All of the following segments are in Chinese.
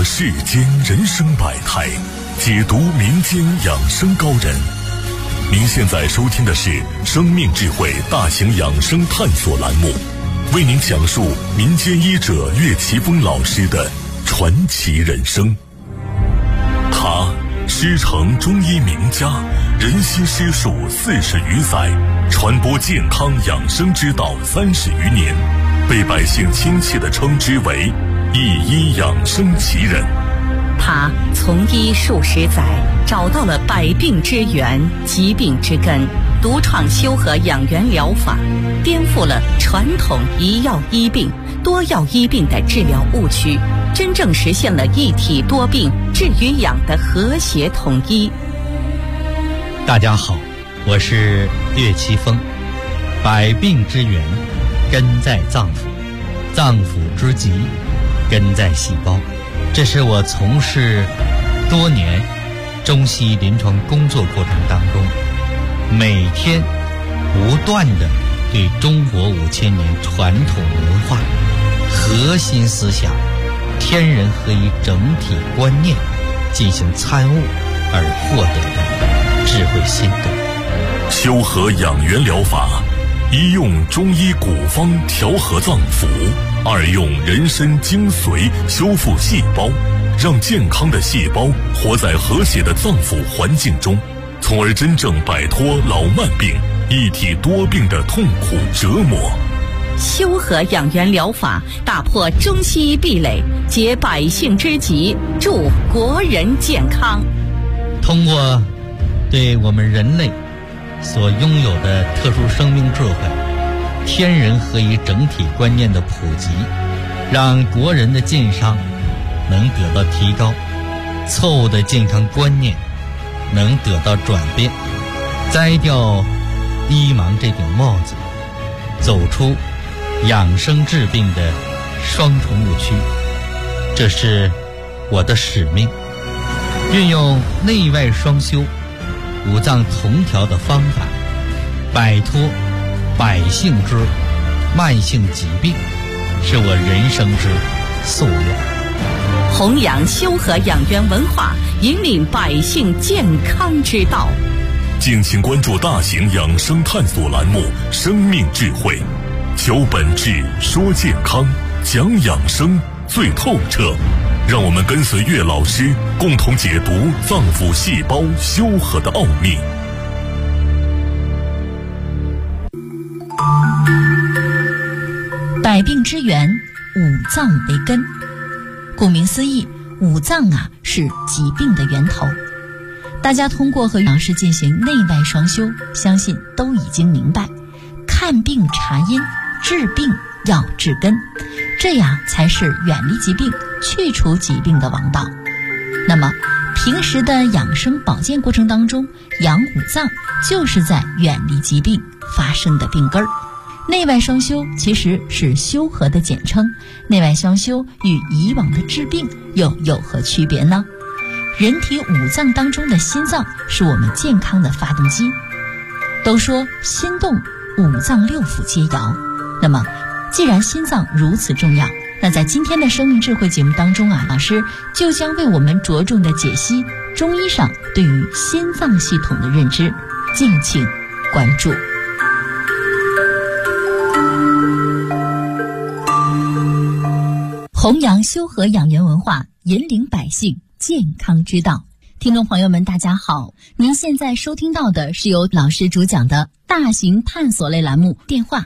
世间人生百态，解读民间养生高人。您现在收听的是生命智慧大型养生探索栏目，为您讲述民间医者岳奇峰老师的传奇人生。他师承中医名家，人心师术40余载，传播健康养生之道30余年，被百姓亲切地称之为一医养生奇人。 他从医数十载，找到了百病之源、疾病之根，独创修和养元疗法，颠覆了传统一药医病、多药医病的治疗误区，真正实现了一体多病治与养的和谐统一。 大家好，我是岳奇峰。百病之源根在脏腑，脏腑之疾根在细胞。这是我从事多年中西医临床工作过程当中，每天不断地对中国5000年传统文化核心思想天人合一整体观念进行参悟而获得的智慧心得。 修和养元疗法，一用中医古方调和脏腑，二用人参精髓修复细胞，让健康的细胞活在和谐的脏腑环境中，从而真正摆脱老慢病、一体多病的痛苦折磨。 修和养元疗法打破中西医壁垒，解百姓之急，助国人健康。 通过对我们人类所拥有的特殊生命智慧、天人合一整体观念的普及，让国人的健康能得到提高，错误的健康观念能得到转变，摘掉医盲这顶帽子，走出养生治病的双重误区。这是我的使命，运用内外双修、五脏同调的方法，摆脱百姓之慢性疾病，是我人生之夙愿。 弘扬修和养元文化，引领百姓健康之道。 敬请关注大型养生探索栏目《生命智慧》，求本质，说健康，讲养生最透彻。让我们跟随岳老师，共同解读脏腑细胞修和的奥秘。 百病之源，五脏为根。顾名思义，五脏是疾病的源头。大家通过和老师进行内外双修，相信都已经明白，看病查因，治病要治根，这样才是远离疾病、去除疾病的王道。那么平时的养生保健过程当中，养五脏就是在远离疾病发生的病根儿。内外双修其实是修和的简称，内外双修与以往的治病又有何区别呢？人体五脏当中的心脏是我们健康的发动机，都说心动五脏六腑皆摇。那么既然心脏如此重要，那在今天的生命智慧节目当中老师就将为我们着重的解析中医上对于心脏系统的认知，敬请关注。弘扬修和养元文化，引领百姓健康之道。听众朋友们大家好，您现在收听到的是由老师主讲的大型探索类栏目，电话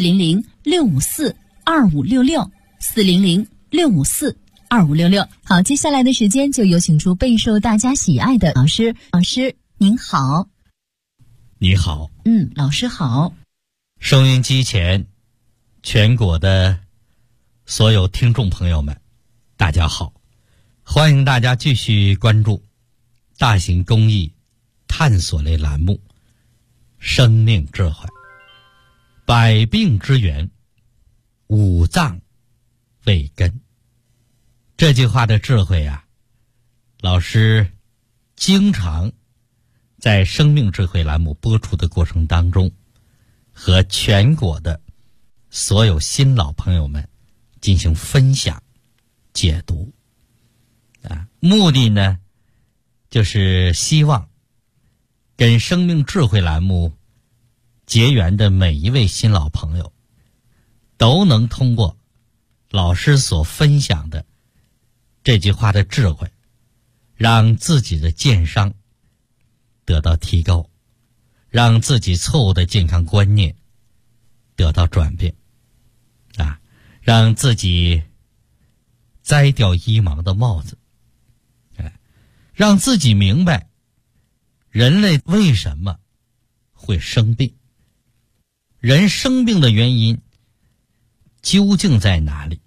400-654-2566 400-654-2566。好，接下来的时间就有请出备受大家喜爱的老师。老师您好。 你好。 老师好。 收音机前全国的所有听众朋友们大家好，欢迎大家继续关注大型公益探索类栏目生命智慧。百病之源，五脏为根。这句话的智慧老师经常在生命智慧栏目播出的过程当中，和全国的所有新老朋友们进行分享解读。 目的呢，就是希望跟生命智慧栏目结缘的每一位新老朋友，都能通过老师所分享的这句话的智慧，让自己的健商得到提高，让自己错误的健康观念得到转变，让自己摘掉医盲的帽子，让自己明白人类为什么会生病，人生病的原因究竟在哪里？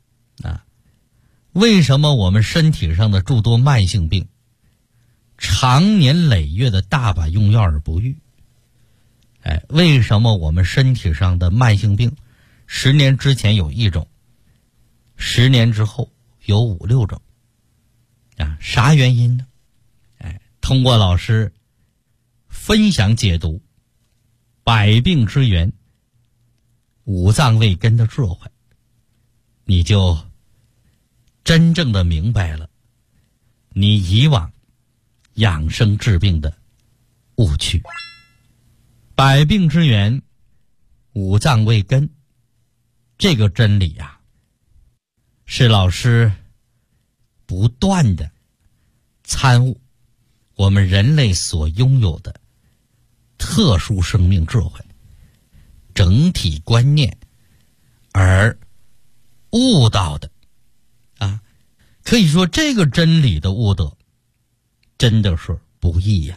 为什么我们身体上的诸多慢性病长年累月的大把用药而不愈？为什么我们身体上的慢性病10年之前有1种，10年之后有5、6种？啥原因呢？通过老师分享解读百病之源、五脏未根的智慧，你就真正的明白了你以往养生治病的误区。百病之源，五脏未根，这个真理是老师不断的参悟我们人类所拥有的特殊生命智慧、整体观念而悟到的可以说这个真理的悟得真的是不易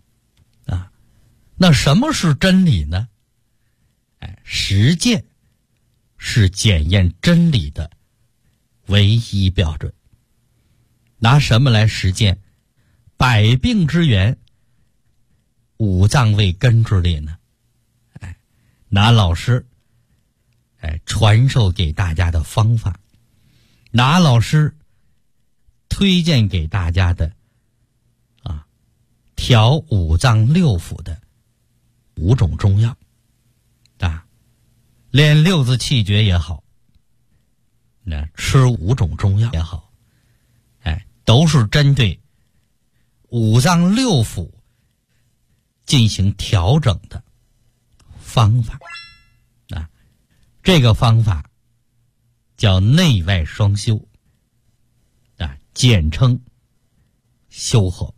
那什么是真理呢？实践是检验真理的唯一标准。拿什么来实践百病之源、五脏未根之理呢？拿老师传授给大家的方法，拿老师推荐给大家的调五脏六腑的5种中药练6字气诀也好，吃5种中药也好，都是针对五脏六腑进行调整的方法这个方法叫内外双修简称修和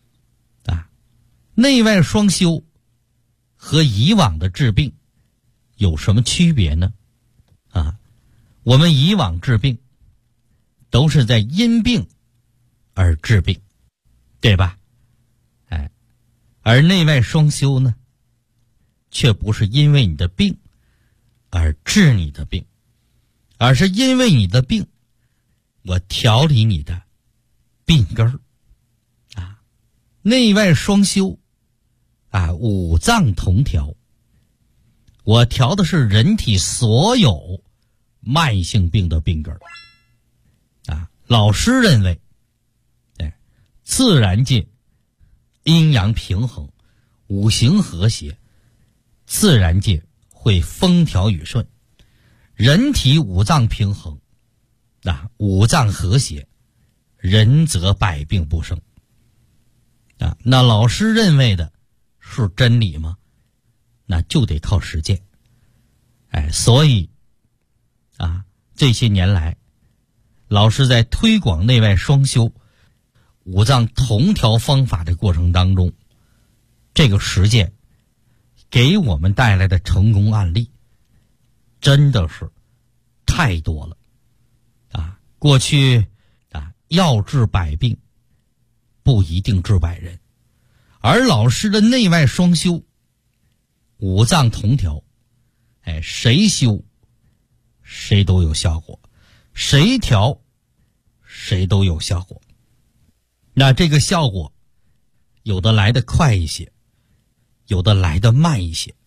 内外双修和以往的治病有什么区别呢？我们以往治病都是在因病而治病，对吧？而内外双修呢，却不是因为你的病而治你的病，而是因为你的病，我调理你的病根儿内外双修五脏同调，我调的是人体所有慢性病的病根儿老师认为自然界阴阳平衡，五行和谐，自然界会风调雨顺，人体五脏平衡五脏和谐，人则百病不生那老师认为的是真理吗？那就得靠实践所以这些年来老师在推广内外双修、五脏同调方法的过程当中，这个实践给我们带来的成功案例真的是太多了过去药治百病不一定治百人，而老师的内外双修、五脏同调谁修谁都有效果，谁调谁都有效果。那这个效果有的来得快一些，有的来得慢一些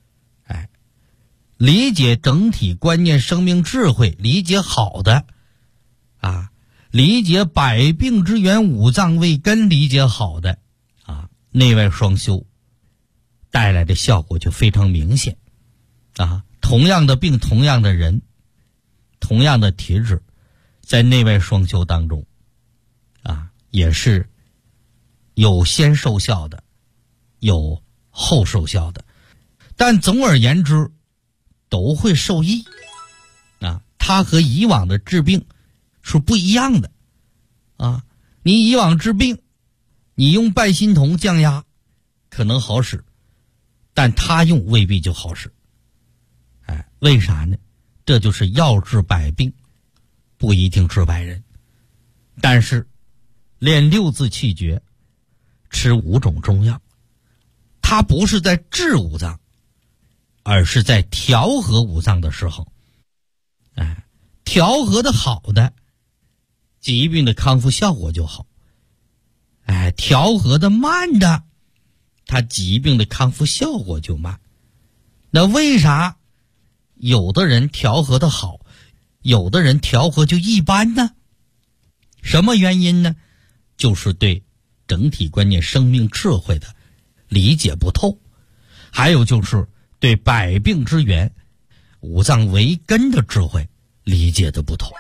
理解整体观念、生命智慧理解好的理解百病之源、五脏未根理解好的内外双修带来的效果就非常明显同样的病，同样的人，同样的体质，在内外双修当中也是有先奏效的，有后奏效的，但总而言之都会受益它和以往的治病是不一样的你以往治病，你用拜心童降压可能好使，但他用未必就好使。为啥呢？这就是药治百病，不一定治百人。但是练六字气诀，吃5种中药，它不是在治五脏，而是在调和五脏的时候，调和的好的，疾病的康复效果就好。调和的慢的，它疾病的康复效果就慢。那为啥有的人调和的好，有的人调和就一般呢？什么原因呢？就是对整体观念生命智慧的理解不透，还有就是对百病之源五脏为根的智慧理解的不同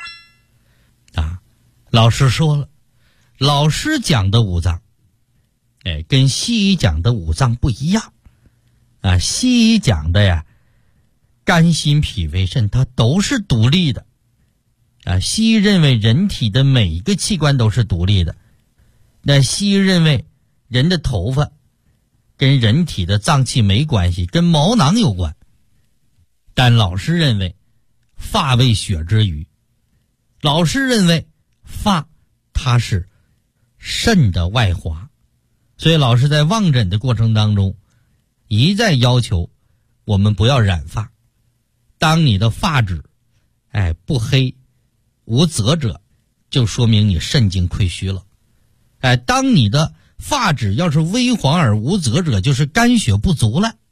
老师说了，老师讲的五脏跟西医讲的五脏不一样西医讲的呀，肝心脾胃肾它都是独立的西医认为人体的每一个器官都是独立的，那西医认为人的头发跟人体的脏器没关系，跟毛囊有关。但老师认为发为血之余，老师认为发它是肾的外华，所以老师在望诊的过程当中一再要求我们不要染发。当你的发质不黑无泽者，就说明你肾精亏虚了。当你的发质要是微黄而无泽者，就是肝血不足了。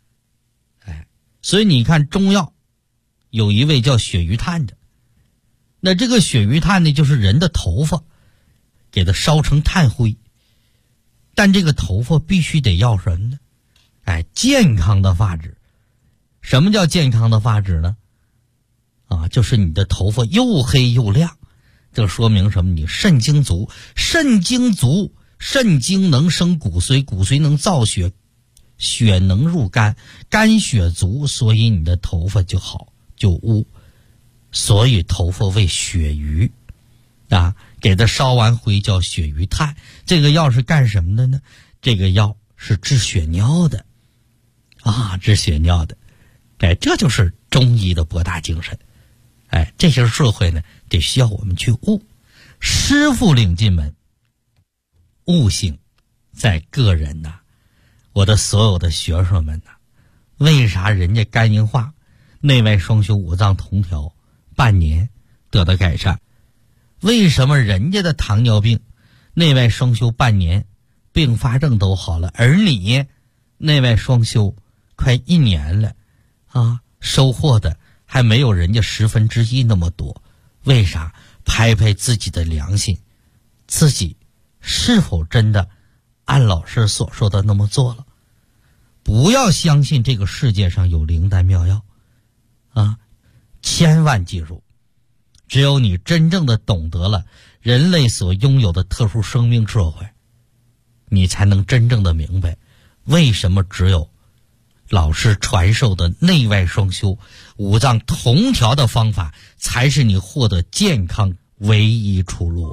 所以你看中药有一味叫血鱼炭的，那这个血鱼炭呢，就是人的头发给它烧成炭灰，但这个头发必须得要什么呢？健康的发质。什么叫健康的发质呢？就是你的头发又黑又亮，这说明什么？你肾精足，肾精足，肾精能生骨髓，骨髓能造血，血能入肝，肝血足，所以你的头发就好就乌。所以头发为血鱼给它烧完灰叫血鱼炭。这个药是干什么的呢？这个药是治血尿的治血尿的。这就是中医的博大精深。这些智慧呢，得需要我们去悟。师傅领进门，悟性在个人我的所有的学生们为啥人家肝硬化、内外双修、五脏同调半年得到改善？为什么人家的糖尿病内外双修半年并发症都好了，而你内外双修快1年了收获的还没有人家1/10那么多？为啥？拍拍自己的良心，自己是否真的按老师所说的那么做了？不要相信这个世界上有灵丹妙药千万记住，只有你真正的懂得了人类所拥有的特殊生命智慧，你才能真正的明白为什么只有老师传授的内外双修、五脏同调的方法才是你获得健康唯一出路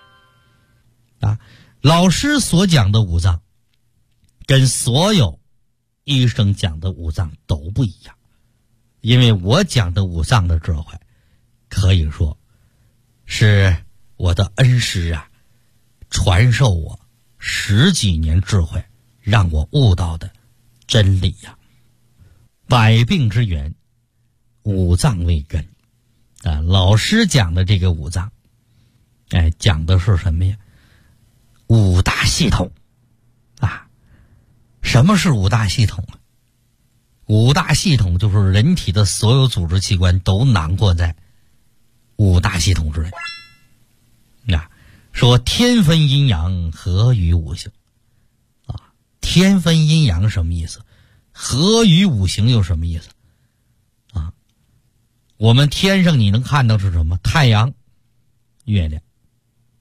老师所讲的五脏跟所有医生讲的五脏都不一样，因为我讲的五脏的智慧可以说是我的恩师传授我10几年智慧，让我悟到的真理百病之源，五脏为根老师讲的这个五脏讲的是什么呀？五大系统什么是五大系统五大系统就是人体的所有组织器官都囊括在五大系统之内说天分阴阳合于五行天分阴阳什么意思？合于五行又什么意思我们天上你能看到是什么？太阳、月亮，对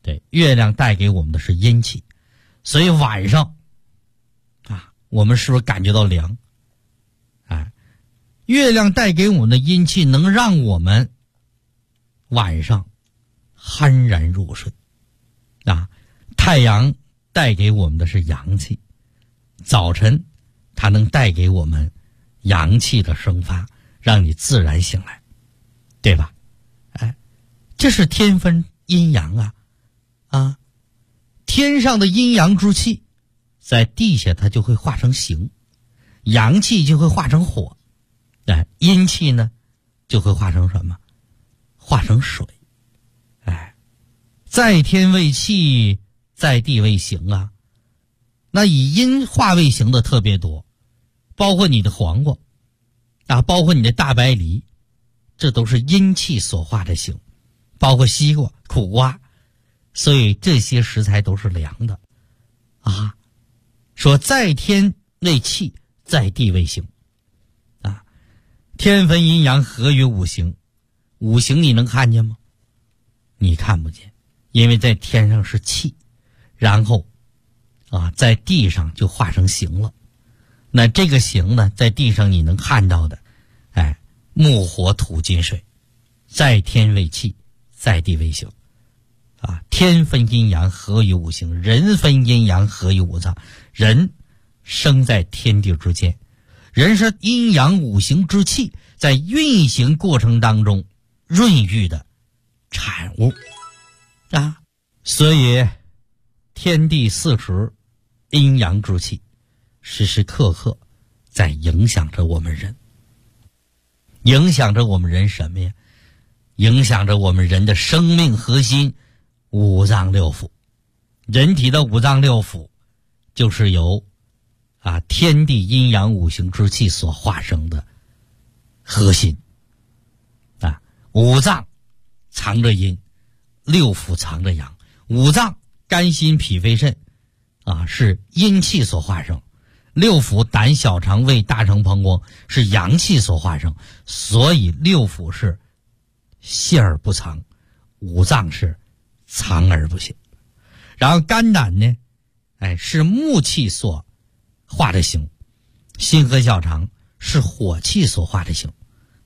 对，月亮带给我们的是阴气，所以晚上啊，我们是不是感觉到凉？哎，月亮带给我们的阴气能让我们晚上酣然入睡啊。太阳带给我们的是阳气，早晨它能带给我们阳气的生发，让你自然醒来，对吧？哎，这是天分阴阳啊，天上的阴阳之气在地下它就会化成形，阳气就会化成火，哎，阴气呢就会化成什么？化成水。哎，在天为气，在地为形啊。那以阴化为形的特别多，包括你的黄瓜啊，包括你的大白梨，这都是阴气所化的形，包括西瓜、苦瓜，所以这些食材都是凉的啊。说在天为气，在地为形啊。天分阴阳，合于五行，五行你能看见吗？你看不见，因为在天上是气，然后啊，在地上就化成形了。那这个形呢，在地上你能看到的，哎，木火土金水，在天为气，在地为形啊。天分阴阳，合于五行；人分阴阳，合于五脏。人生在天地之间，人是阴阳五行之气在运行过程当中润育的产物啊。所以天地40阴阳之气时时刻刻在影响着我们人。影响着我们人什么呀？影响着我们人的生命核心五脏六腑。人体的五脏六腑就是由天地阴阳五行之气所化生的核心啊。五脏藏着阴，六腑藏着阳。五脏肝心脾肺肾啊，是阴气所化生；六腑胆小肠胃大肠膀胱是阳气所化生。所以六腑是泄而不藏，五脏是藏而不泄。然后肝胆呢，是木气所化的形；心和小肠是火气所化的形；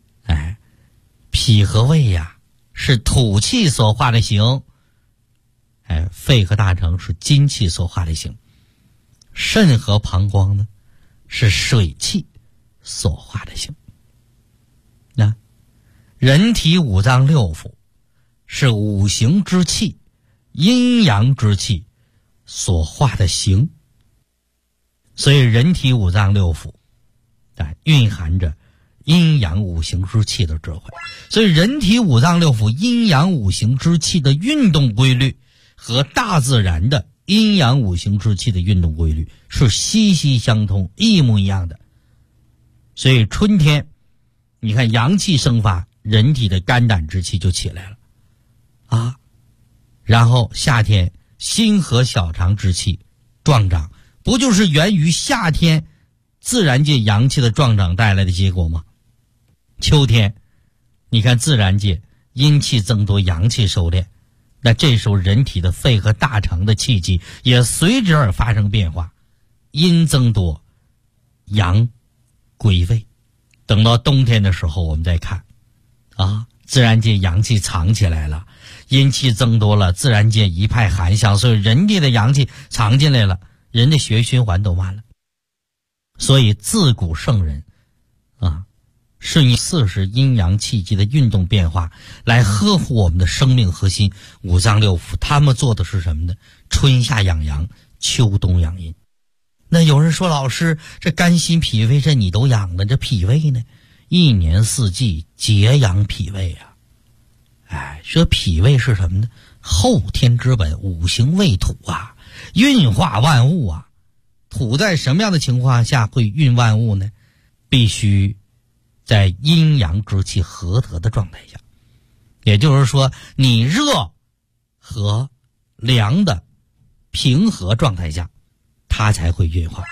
脾和胃是土气所化的形；肺和大肠是金气所化的形；肾和膀胱呢是水气所化的形。那人体五脏六腑是五行之气、阴阳之气所化的形，所以人体五脏六腑蕴含着阴阳五行之气的智慧。所以人体五脏六腑阴阳五行之气的运动规律和大自然的阴阳五行之气的运动规律是息息相通，一模一样的。所以春天你看阳气生发，人体的肝胆之气就起来了啊。然后夏天心和小肠之气壮长，不就是源于夏天自然界阳气的壮长带来的结果吗？秋天你看自然界阴气增多，阳气收敛，那这时候人体的肺和大肠的气机也随之而发生变化，阴增多，阳归位。等到冬天的时候我们再看自然界阳气藏起来了，阴气增多了，自然界一派寒象，所以人体的阳气藏进来了，人的血液循环都慢了。所以自古圣人是以40阴阳气机的运动变化来呵护我们的生命核心五脏六腑。他们做的是什么呢？春夏养阳，秋冬养阴。那有人说，老师，这肝心脾肺肾你都养了，这脾胃呢？一年四季节养脾胃说脾胃是什么呢？后天之本，五行为土运化万物土在什么样的情况下会运万物呢？必须在阴阳之气合得的状态下，也就是说你热和凉的平和状态下，它才会运化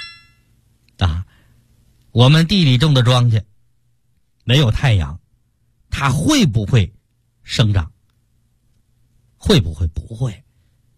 我们地里种的庄稼没有太阳，它会不会生长？会不会？不会。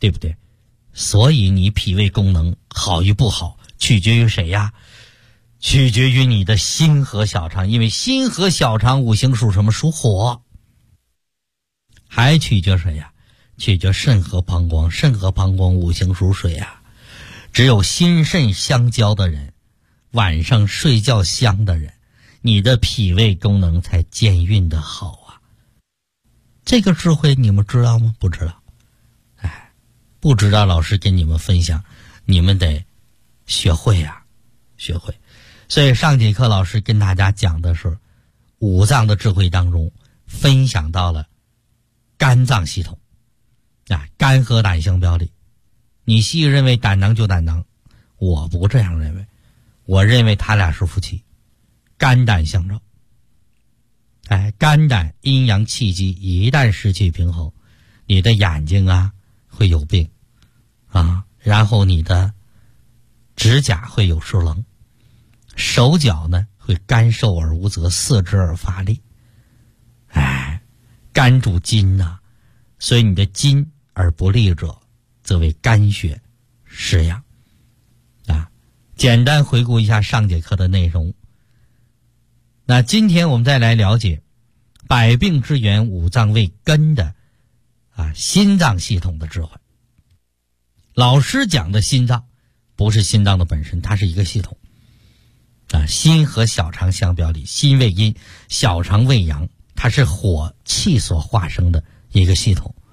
对不对？所以你脾胃功能好与不好，取决于谁呀？取决于你的心和小肠，因为心和小肠五行属什么？属火。还取决谁呀？取决肾和膀胱，肾和膀胱五行属水啊。只有心肾相交的人，晚上睡觉香的人，你的脾胃功能才健运的好啊。这个智慧你们知道吗？不知道。不知道，老师跟你们分享，你们得学会啊，学会。所以上节课老师跟大家讲的是五脏的智慧当中，分享到了肝脏系统啊，肝和胆相表里。你西医认为胆囊就胆囊，我不这样认为，我认为他俩是夫妻，肝胆相照。肝胆阴阳气机一旦失去平衡，你的眼睛啊会有病啊，然后你的指甲会有疏棱，手脚呢会干瘦而无责，四肢而乏力。肝主筋呐，所以你的筋而不利者，则为肝血失养啊。简单回顾一下上节课的内容。那今天我们再来了解百病之源五脏为根的心脏系统的智慧。老师讲的心脏不是心脏的本身，它是一个系统心和小肠相表里，心为阴，小肠为阳，它是火气所化生的一个系统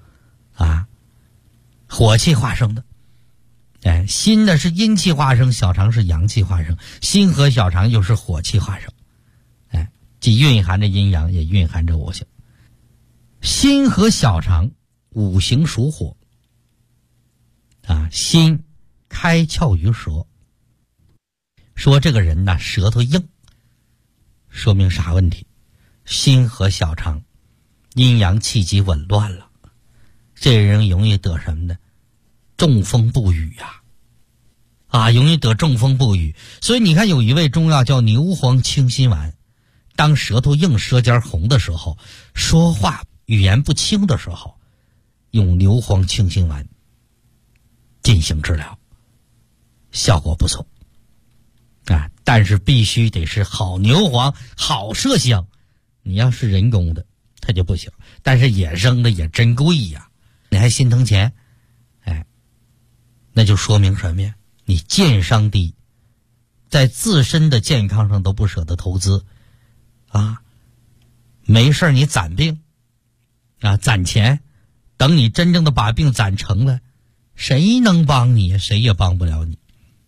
火气化生的。心呢是阴气化生，小肠是阳气化生，心和小肠又是火气化生，既蕴含着阴阳，也蕴含着五行。心和小肠五行属火心开窍于舌，说这个人呢舌头硬，说明啥问题？心和小肠阴阳气机紊乱了，这人容易得什么呢？中风不语容易得中风不语。所以你看有一味中药叫牛黄清心丸，当舌头硬舌尖红的时候，说话语言不清的时候，用牛黄清心丸进行治疗，效果不错但是必须得是好牛黄，好麝香。你要是人工的它就不行，但是野生的也真贵呀，你还心疼钱那就说明什么呀？你健商低，在自身的健康上都不舍得投资没事你攒病攒钱，等你真正的把病攒成了，谁能帮你？谁也帮不了你。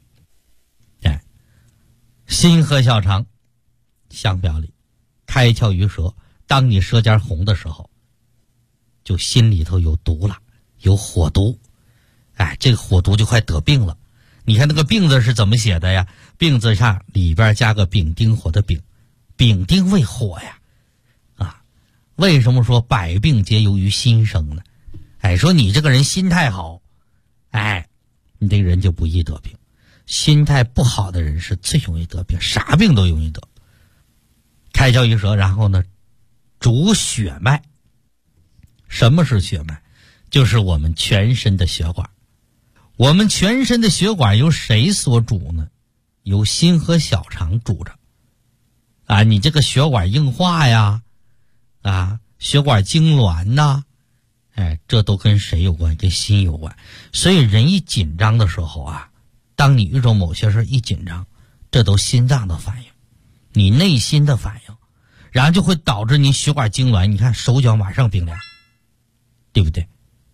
心和小肠相表里，开窍于舌，当你舌尖红的时候，就心里头有毒了，有火毒。这个火毒就快得病了。你看那个病字是怎么写的呀？病字上里边加个丙丁火的丙，丙丁为火呀为什么说百病皆由于心生呢？说你这个人心态好你这个人就不易得病。心态不好的人是最容易得病，啥病都容易得。开窍于舌，然后呢主血脉。什么是血脉？就是我们全身的血管。我们全身的血管由谁所主呢？由心和小肠主着你这个血管硬化呀血管痉挛呐这都跟谁有关？跟心有关。所以人一紧张的时候当你遇着某些事一紧张，这都心脏的反应，你内心的反应，然后就会导致你血管痉挛，你看手脚马上冰凉，对不对？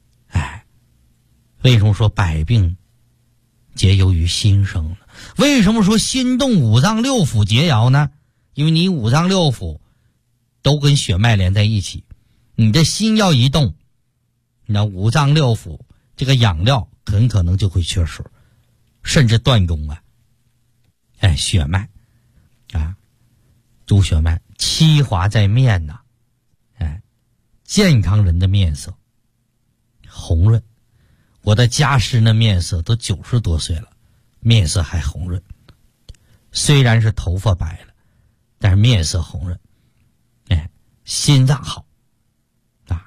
为什么说百病皆由于心生呢？为什么说心动五脏六腑皆摇呢？因为你五脏六腑都跟血脉连在一起，你的心要一动，那五脏六腑这个养料很可能就会缺失，甚至断供血脉主血脉，七华在面呐健康人的面色红润。我的家师的面色都90多岁了，面色还红润，虽然是头发白了，但是面色红润心脏好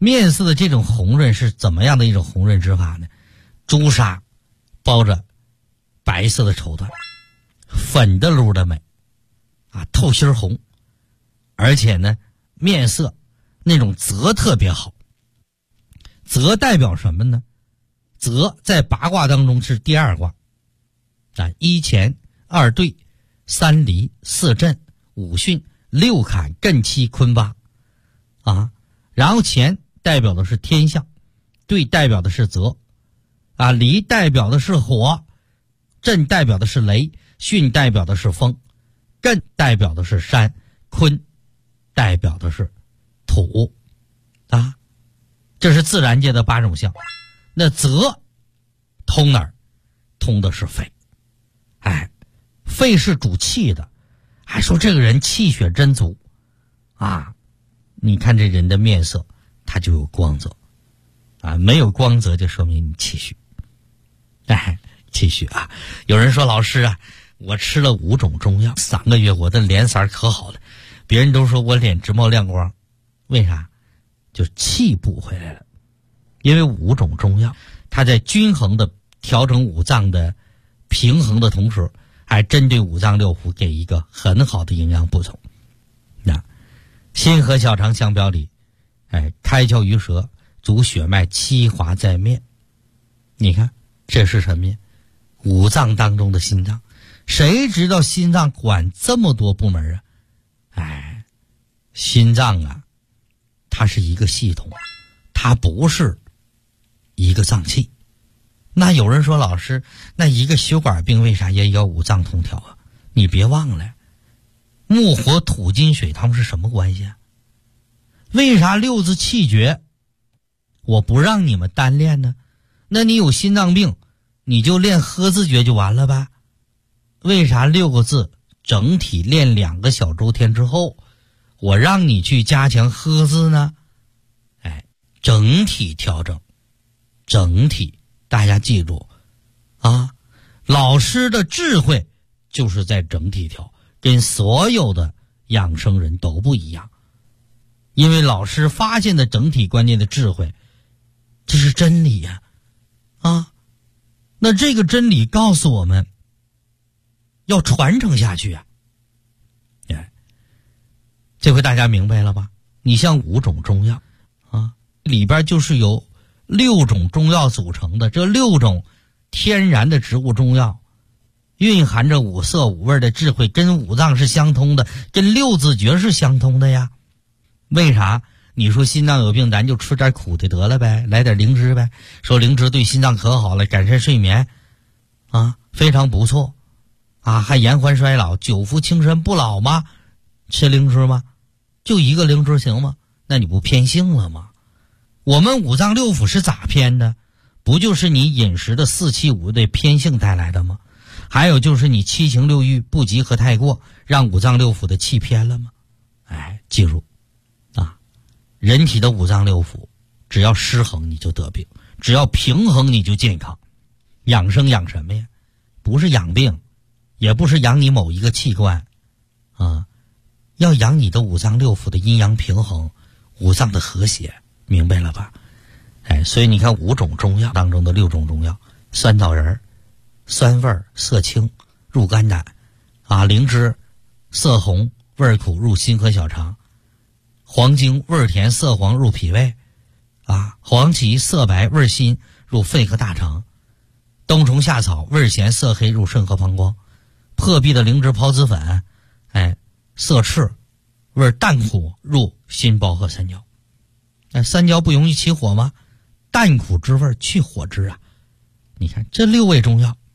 面色的这种红润是怎么样的一种红润之法呢？朱砂包着白色的绸缎，粉的噜的美啊，透心红，而且呢面色那种泽特别好。泽代表什么呢？泽在八卦当中是第二卦啊，一乾二兑三离四震五巽六坎艮七坤八啊，然后乾代表的是天象，兑代表的是泽啊，离代表的是火，震代表的是雷，巽代表的是风，艮代表的是山，坤代表的是土啊，这是自然界的8种象。那泽通哪儿？通的是肺。哎，肺是主气的，还说这个人气血真足啊。你看这人的面色，他就有光泽啊，没有光泽就说明你气虚。哎，气虚啊。有人说老师啊，我吃了5种中药，3个月我的脸色可好了，别人都说我脸直冒亮光，为啥？就气补回来了。因为5种中药它在均衡的调整五脏的平衡的同时，还针对五脏六腑给一个很好的营养补充。那心和小肠相表里，哎，开窍于舌，主血脉，七华在面。你看这是什么呀？五脏当中的心脏。谁知道心脏管这么多部门啊？哎，心脏啊，它是一个系统，它不是一个脏器。那有人说老师，那一个血管病为啥也要五脏通调啊？你别忘了，木火土金水它们是什么关系啊？为啥6字气诀我不让你们单练呢？那你有心脏病你就练喝字诀就完了吧？为啥6个字整体练2个小周天之后，我让你去加强喝字呢？哎，整体调整，整体，大家记住啊，老师的智慧就是在整体调，跟所有的养生人都不一样。因为老师发现的整体观念的智慧，这是真理呀啊，那这个真理告诉我们要传承下去啊。哎，这回大家明白了吧？你像5种中药啊，里边就是由6种中药组成的，这6种天然的植物中药蕴含着5色5味的智慧，跟五脏是相通的，跟6字诀是相通的呀。为啥？你说心脏有病咱就吃点苦的得了呗，来点灵芝呗，说灵芝对心脏可好了，改善睡眠啊，非常不错啊，还延缓衰老，久服轻身不老吗？吃灵芝吗？就一个灵芝行吗？那你不偏性了吗？我们五脏六腑是咋偏的？不就是你饮食的4气5味的偏性带来的吗？还有就是你7情6欲不及和太过，让五脏六腑的气偏了吗？哎，记住啊，人体的五脏六腑只要失衡你就得病，只要平衡你就健康。养生养什么呀？不是养病，也不是养你某一个器官啊，要养你的五脏六腑的阴阳平衡，五脏的和谐，明白了吧？哎，所以你看5种中药当中的6种中药，酸枣仁酸味色清入肝胆啊，灵芝色红味苦入心和小肠，黄精味甜色黄入脾胃啊，黄芪色白味辛入肺和大肠，冬虫夏草味咸色黑入肾和膀胱，破壁的灵芝孢子粉哎色赤味淡苦入心包和三焦。哎，三焦不容易起火吗？淡苦之味去火之啊。你看这6味中药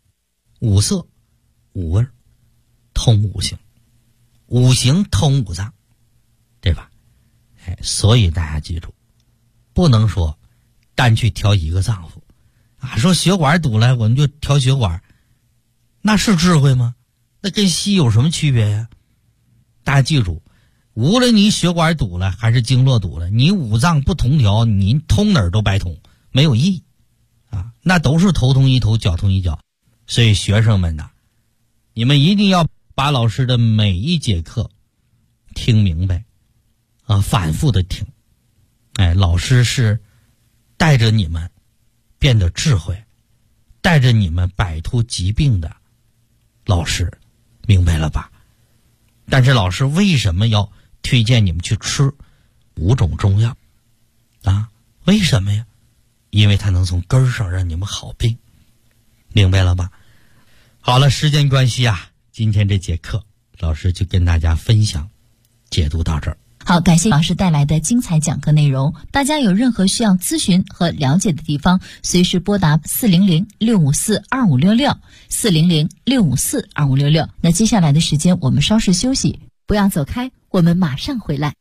，5色5味通5行，5行通5脏，对吧？哎，所以大家记住，不能说单去调一个脏腑啊，说血管堵了我们就调血管，那是智慧吗？那跟西有什么区别呀？大家记住，无论你血管堵了还是经络堵了，你五脏不同调，你通哪儿都白通，没有意义啊，那都是头痛医头，脚痛医脚。所以学生们呐，你们一定要把老师的每一节课听明白啊，反复的听老师是带着你们变得智慧，带着你们摆脱疾病的老师，明白了吧？但是老师为什么要推荐你们去吃5种中药啊？为什么呀？因为它能从根儿上让你们好病，明白了吧？好了，时间关系啊，今天这节课老师就跟大家分享解读到这儿。 好，感谢老师带来的精彩讲课内容。大家有任何需要咨询和了解的地方，随时拨打400-654-2566，400-654-2566。那接下来的时间我们稍事休息，不要走开，我们马上回来。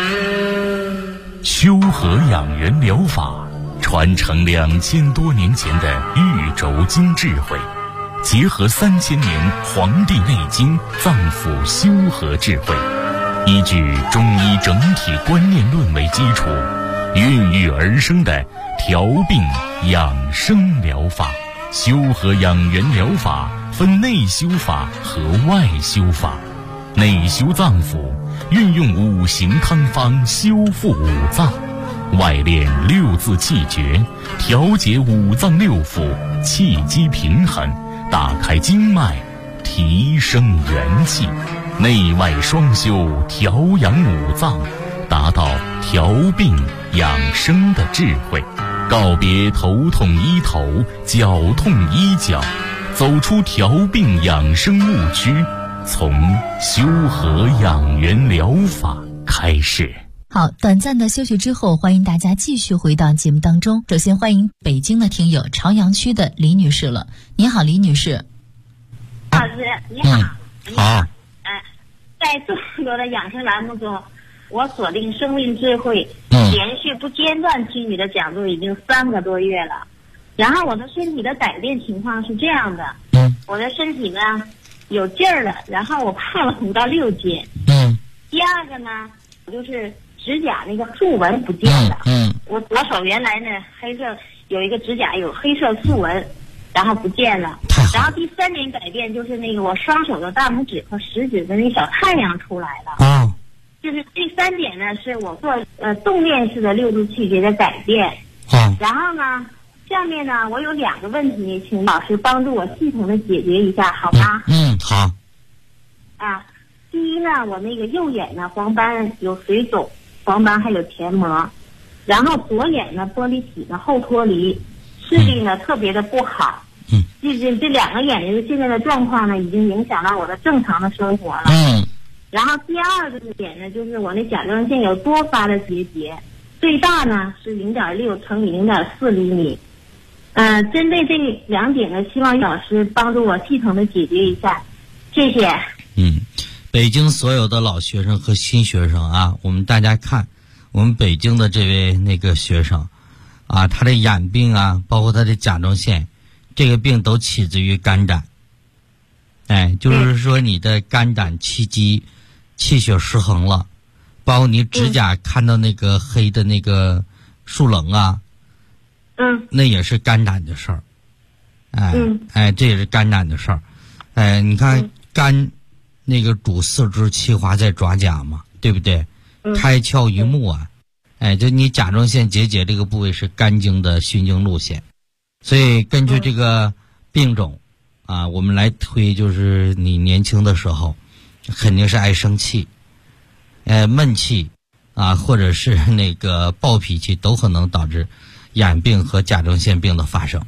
修和养元疗法传承2000多年前的玉轴经智慧，结合3000年《黄帝内经》脏腑修和智慧，依据中医整体观念论为基础，孕育而生的调病养生疗法。修和养元疗法分内修法和外修法。内修脏腑，运用5行汤方修复5脏；外练6字气诀，调节5脏6腑，气机平衡，打开经脉，提升元气。内外双修，调养5脏，达到调病养生的智慧。告别头痛医头，脚痛医脚，走出调病养生误区，从修和养元疗法开始。 好，短暂的休息之后，欢迎大家继续回到节目当中。首先欢迎北京的听友朝阳区的李女士了。你好，李女士。 老师你好。 好。 在这么多的养生栏目中，我锁定生命智慧，连续不间断听你的讲座已经3个多月了。然后我的身体的改变情况是这样的，我的身体呢有劲儿了，然后我胖了5到6斤。第二个呢，就是指甲那个竖纹不见了。我左手原来呢黑色有一个指甲有黑色竖纹，然后不见了。然后第3点改变就是那个我双手的大拇指和食指的那小太阳出来了。就是第3点呢是我做动练式的6字气诀的改变。然后呢下面呢我有2个问题，请老师帮助我系统的解决一下，好吗？ 好。 第一呢，我那个右眼呢黄斑有水肿，黄斑还有填膜，然后左眼呢玻璃体呢后脱离，视力呢特别的不好。这2个眼睛现在的状况呢，已经影响到我的正常的生活了。然后第2个点呢，就是我那甲状腺有多发的结节，最大呢是0.6乘以0.4厘米。针对这2点呢，希望老师帮助我系统的解决一下，谢谢。 北京所有的老学生和新学生啊，我们大家看，我们北京的这位那个学生啊，他的眼病啊，包括他的甲状腺，这个病都起自于肝胆。就是说你的肝胆气机气血失衡了，包括你指甲看到那个黑的那个竖棱啊，那也是肝胆的事儿。这也是肝胆的事儿。你看肝那个主4肢，气华在爪甲嘛，对不对？开窍于目啊。就你甲状腺结节这个部位是肝经的循经路线，所以根据这个病种啊，我们来推，就是你年轻的时候肯定是爱生气，闷气啊，或者是那个暴脾气，都可能导致眼病和甲状腺病的发生。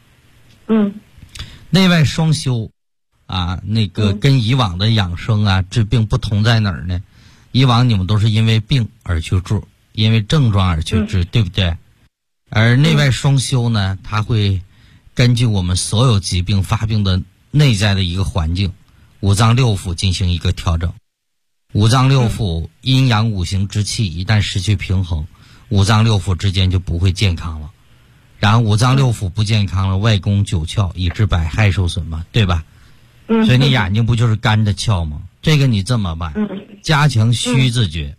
内外双修啊，那个跟以往的养生啊治病不同在哪儿呢？以往你们都是因为病而去治，因为症状而去治，对不对？而内外双修呢，它会根据我们所有疾病发病的内在的一个环境，5脏6腑进行一个调整。5脏6腑阴阳5行之气一旦失去平衡，5脏6腑之间就不会健康了。然后5脏6腑不健康了，外攻9窍，以致百害受损嘛，对吧？所以你眼睛不就是肝的窍吗？这个你这么办，加强虚字诀。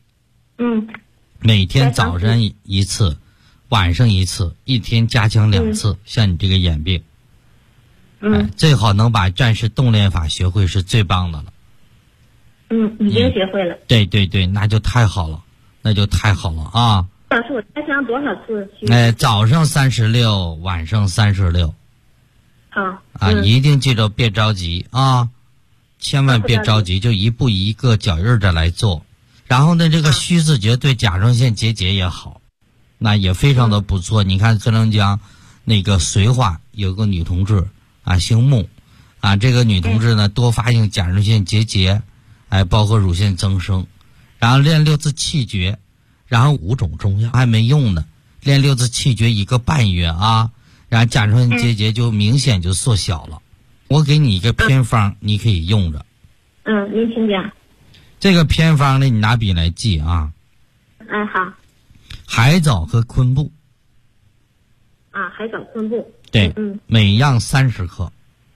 每天早上1次，晚上1次，一天加强2次。像你这个眼病，最好能把战士动练法学会是最棒的了。 已经学会了。 对，那就太好了，啊！ 老师，我加强多少次？ 早上36，晚上36。 好。 一定记着别着急啊，千万别着急，就一步一个脚印的来做。然后呢，这个虚字诀对甲状腺结节也好，那也非常的不错。你看黑龙江那个绥化有个女同志啊，姓穆啊，这个女同志呢多发性甲状腺结节，包括乳腺增生，然后练6字气诀，然后5种中药还没用呢，练6字气诀1个半月啊，然后甲状腺结节就明显就缩小了。我给你一个偏方，你可以用着。 您请讲。 这个偏方呢，你拿笔来记啊。 好。 海藻和昆布。 海藻、昆布。 对。每样30克。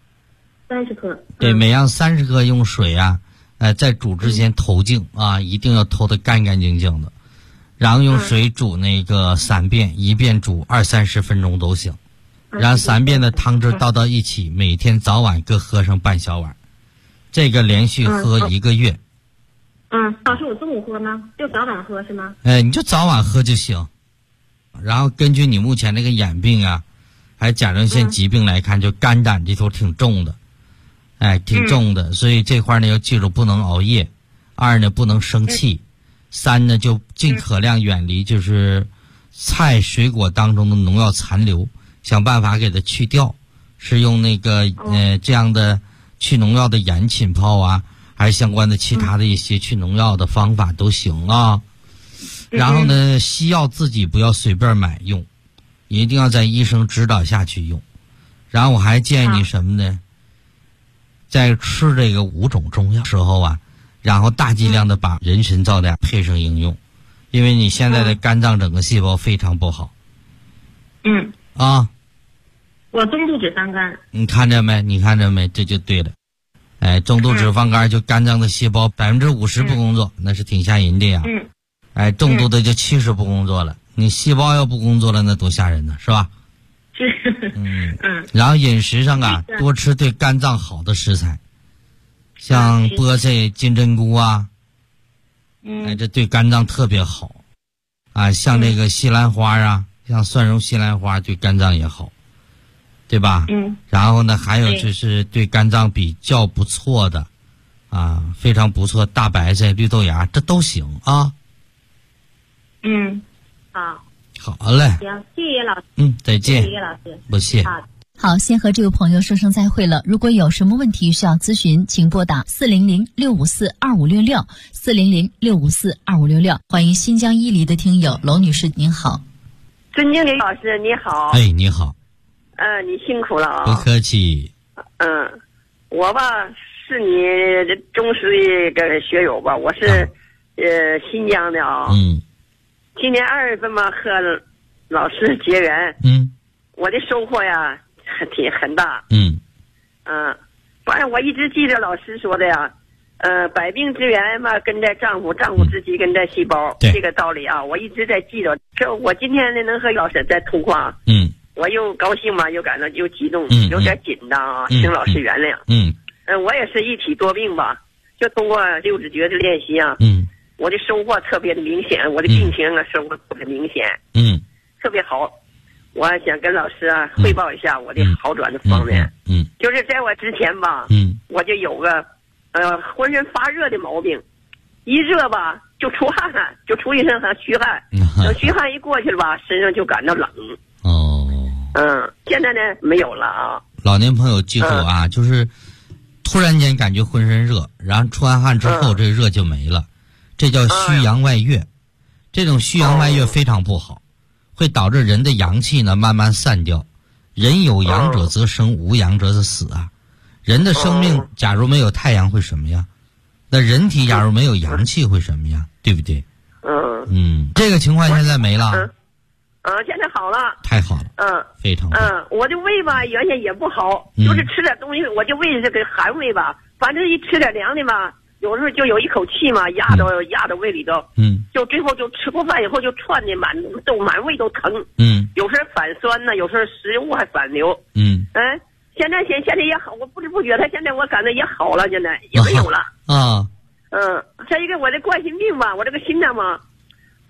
30克。 对，每样30克，用水啊，在煮之前投净啊，一定要投得干干净净的，然后用水煮那个3遍，一遍煮20-30分钟都行。然后3遍的汤汁倒到一起，每天早晚各喝上半小碗，这个连续喝1个月。 老师，我中午喝吗？就早晚喝是吗？ 你就早晚喝就行。然后根据你目前那个眼病啊，还有甲状腺疾病来看，就肝胆这头挺重的，挺重的，所以这块呢要记住不能熬夜，2呢不能生气，3呢就尽可量远离就是菜水果当中的农药残留，想办法给它去掉，是用那个这样的去农药的盐浸泡啊，还是相关的其他的一些去农药的方法都行啊。然后呢，西药自己不要随便买用，一定要在医生指导下去用。然后我还建议你什么呢？在吃这个5种中药时候啊，然后大剂量的把人参皂苷配上应用，因为你现在的肝脏整个细胞非常不好。 我中度脂肪肝。 你看着没？你看着没？这就对了。中度脂肪肝就肝脏的细胞50%不工作，那是挺吓人的呀。重度的就70%不工作了，你细胞要不工作了，那多吓人呢，是吧？ 是。 然后饮食上啊，多吃对肝脏好的食材，像菠菜、金针菇啊，这对肝脏特别好啊。像这个西兰花啊，像蒜蓉西兰花对肝脏也好，对吧？然后呢，还有就是对肝脏比较不错的啊，非常不错，大白菜、绿豆芽，这都行啊。好嘞。 行，谢谢老师。 再见。 谢谢老师。 不谢。 好，先和这位朋友说声再会了。如果有什么问题需要咨询，请拨打400-654-2566 400-654-2566。欢迎新疆伊犁的听友娄女士，您好。 孙经理老师你好。 你好。 你辛苦了啊。 不客气。 我吧是你忠实的一个学友吧，我是新疆的啊。今年2月份嘛和老师结缘。我的收获呀很大。反正我一直记着老师说的呀，百病之源嘛根在脏腑，脏腑之基根在细胞，这个道理啊我一直在记着。这我今天呢能和老师在通话，我又高兴嘛，又感到又激动，有点紧张啊，请老师原谅。我也是一体多病吧，就通过6字诀的练习啊，我的收获特别的明显，我的病情啊收获特别明显，特别好。我想跟老师啊汇报一下我的好转的方面。就是在我之前吧，我就有个浑身发热的毛病，一热吧就出汗，就出一身汗虚汗，等虚汗一过去了吧，身上就感到冷。现在呢没有了啊。 老年朋友记住啊，就是突然间感觉浑身热，然后出完汗之后这热就没了，这叫虚阳外越。这种虚阳外越非常不好，会导致人的阳气呢慢慢散掉。人有阳者则生，无阳者则死啊。人的生命假如没有太阳会什么呀？那人体假如没有阳气会什么呀？对不对？这个情况现在没了。 现在好了。 太好了。非常好。 我的胃吧原先也不好，就是吃点东西我就胃这个寒胃吧，反正一吃点凉的吧，有时候就有一口气嘛压到胃里头，就最后就吃过饭以后就窜的满胃都疼，有时候反酸呢，有时候食物还反流，现在也好，我不知不觉他现在我感觉也好了，现在也没有了。再一个我的冠心病吧，我这个心脏嘛，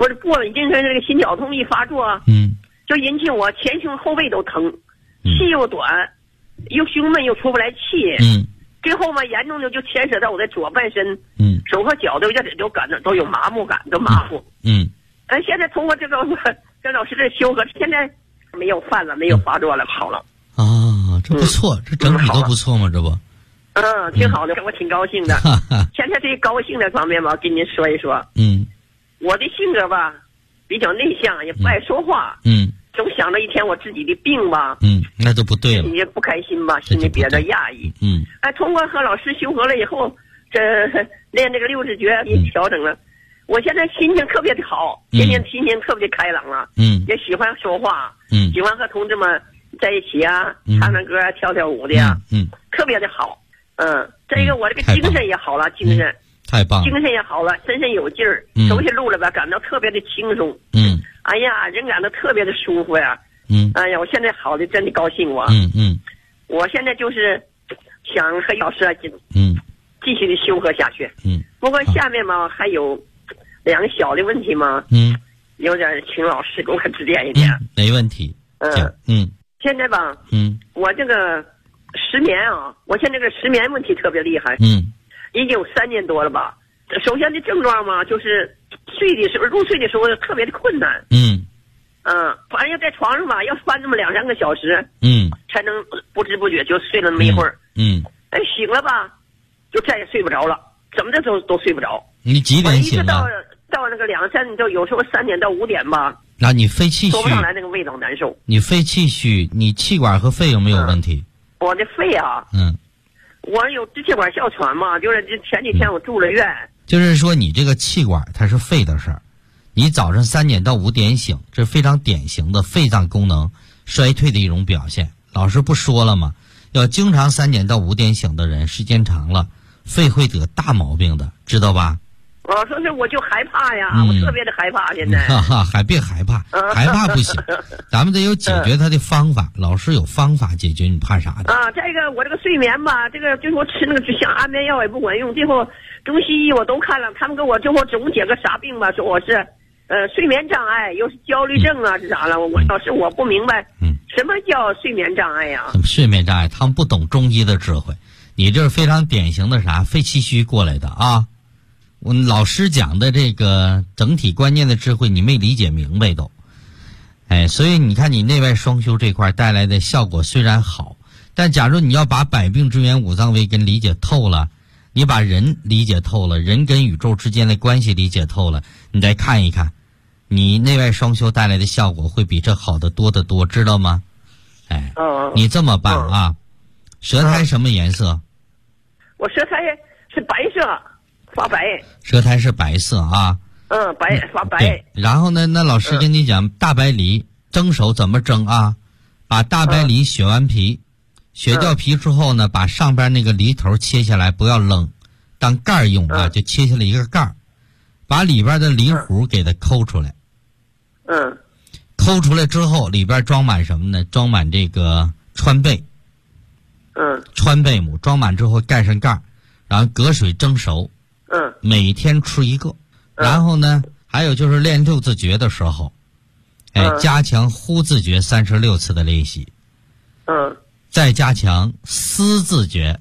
不是过了已经是这个心绞痛一发作，就引起我前胸后背都疼，气又短，又胸闷又出不来气，最后嘛严重的就牵扯到我的左半身，手和脚都感到都有麻木感，都麻木，现在通过这个跟老师这修和，现在没有犯了，没有发作了，好了。 啊，这不错，这整体都不错嘛，这不。 挺好的，我挺高兴的。现在这高兴的方面吧，跟您说一说。我的性格吧，比较内向，也不爱说话。总想着一天我自己的病吧。 那就不对了。 心里不开心吧，心里比较压抑。通过和老师修和了以后，这练这个六字诀也调整了。我现在心情特别的好，天天心情特别的开朗了。也喜欢说话。喜欢和同志们在一起啊，唱唱歌啊，跳跳舞的呀。特别的好。这个我这个精神也好了，精神太棒了， 精神也好了，身上有劲儿，走起路来吧，感到特别的轻松。哎呀，人感到特别的舒服呀。哎呀，我现在好的真的高兴我。我现在就是想和老师继续的修和下去。不过下面嘛还有两个小的问题嘛。有点请老师给我指点一点。 没问题。 现在吧，我这个失眠啊，我现在这个失眠问题特别厉害。已经有3年多了吧。首先的症状嘛，就是睡的时候入睡的时候特别的困难。反正要在床上吧，要翻这么2-3个小时，才能不知不觉就睡了那么一会儿。醒了吧，就再也睡不着了，怎么的都睡不着。 你几点醒了？ 到那个2-3，就有时候3点到5点吧。 那你肺气虚， 说不上来那个味道难受。 你肺气虚，你气管和肺有没有问题？ 我的肺啊，我有支气管哮喘嘛，就是前几天我住了院。 就是说你这个气管它是肺的事儿，你早上3点到5点醒，这非常典型的肺脏功能衰退的一种表现。老师不说了吗？要经常3点到5点醒的人，时间长了，肺会得大毛病的，知道吧？ 我说是我就害怕呀，我特别的害怕现在。 还别害怕，害怕不行，咱们得有解决它的方法。老师有方法解决，你怕啥的？ 这个我这个睡眠吧，这个最后吃那个像安眠药也不管用，最后中西医我都看了，他们给我最后总结个啥病吧，说我是睡眠障碍，又是焦虑症啊，是啥了？我老师我不明白，什么叫睡眠障碍呀？ 睡眠障碍，他们不懂中医的智慧。你这是非常典型的啥肺气虚过来的啊。我老师讲的这个整体观念的智慧你没理解明白都。所以你看你内外双修这块带来的效果虽然好，但假如你要把百病之源五脏为根理解透了，你把人理解透了，人跟宇宙之间的关系理解透了，你再看一看你内外双修带来的效果会比这好得多得多，知道吗？你这么办啊，舌苔什么颜色？ 我舌苔是白色发白。 舌苔是白色啊。 白发白。 然后呢，那老师跟你讲，大白梨蒸熟怎么蒸啊？把大白梨削完皮，削掉皮之后呢，把上边那个梨头切下来，不要扔，当盖儿用啊，就切下来一个盖儿，把里边的梨核给它抠出来。抠出来之后，里边装满什么呢？装满这个川贝。川贝母装满之后盖上盖儿，然后隔水蒸熟。每天吃一个。然后呢，还有就是练六字诀的时候，加强呼字诀36次的练习。再加强思字诀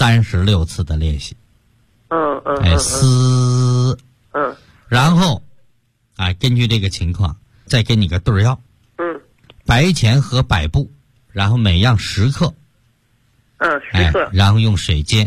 36次的练习。思。然后，根据这个情况，再给你个对药。白钱和百步，然后每样10克。 10克。 然后用水煎。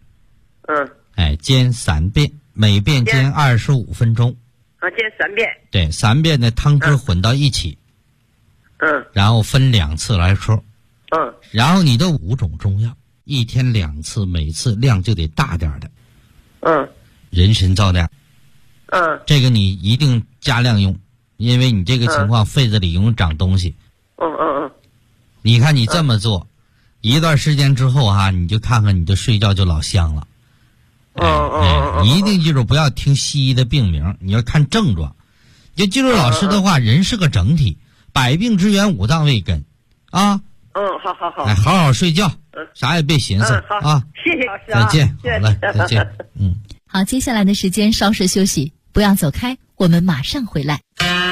煎3遍，每遍煎25分钟。 煎3遍。 对，3遍的汤汁混到一起。然后分2次来吃。然后你的5种中药，一天2次，每次量就得大点的。人参皂垫。这个你一定加量用，因为你这个情况肺子里容易长东西。你看你这么做，一段时间之后你就看看你的睡觉就老香了。你一定记住，不要听西医的病名，你要看症状。就记住老师的话，人是个整体，百病之源五脏为根啊。 好。 好好睡觉，啥也别寻思啊。 谢谢老师再见。好嘞，再见。 好，接下来的时间稍事休息，不要走开。 我们马上回来。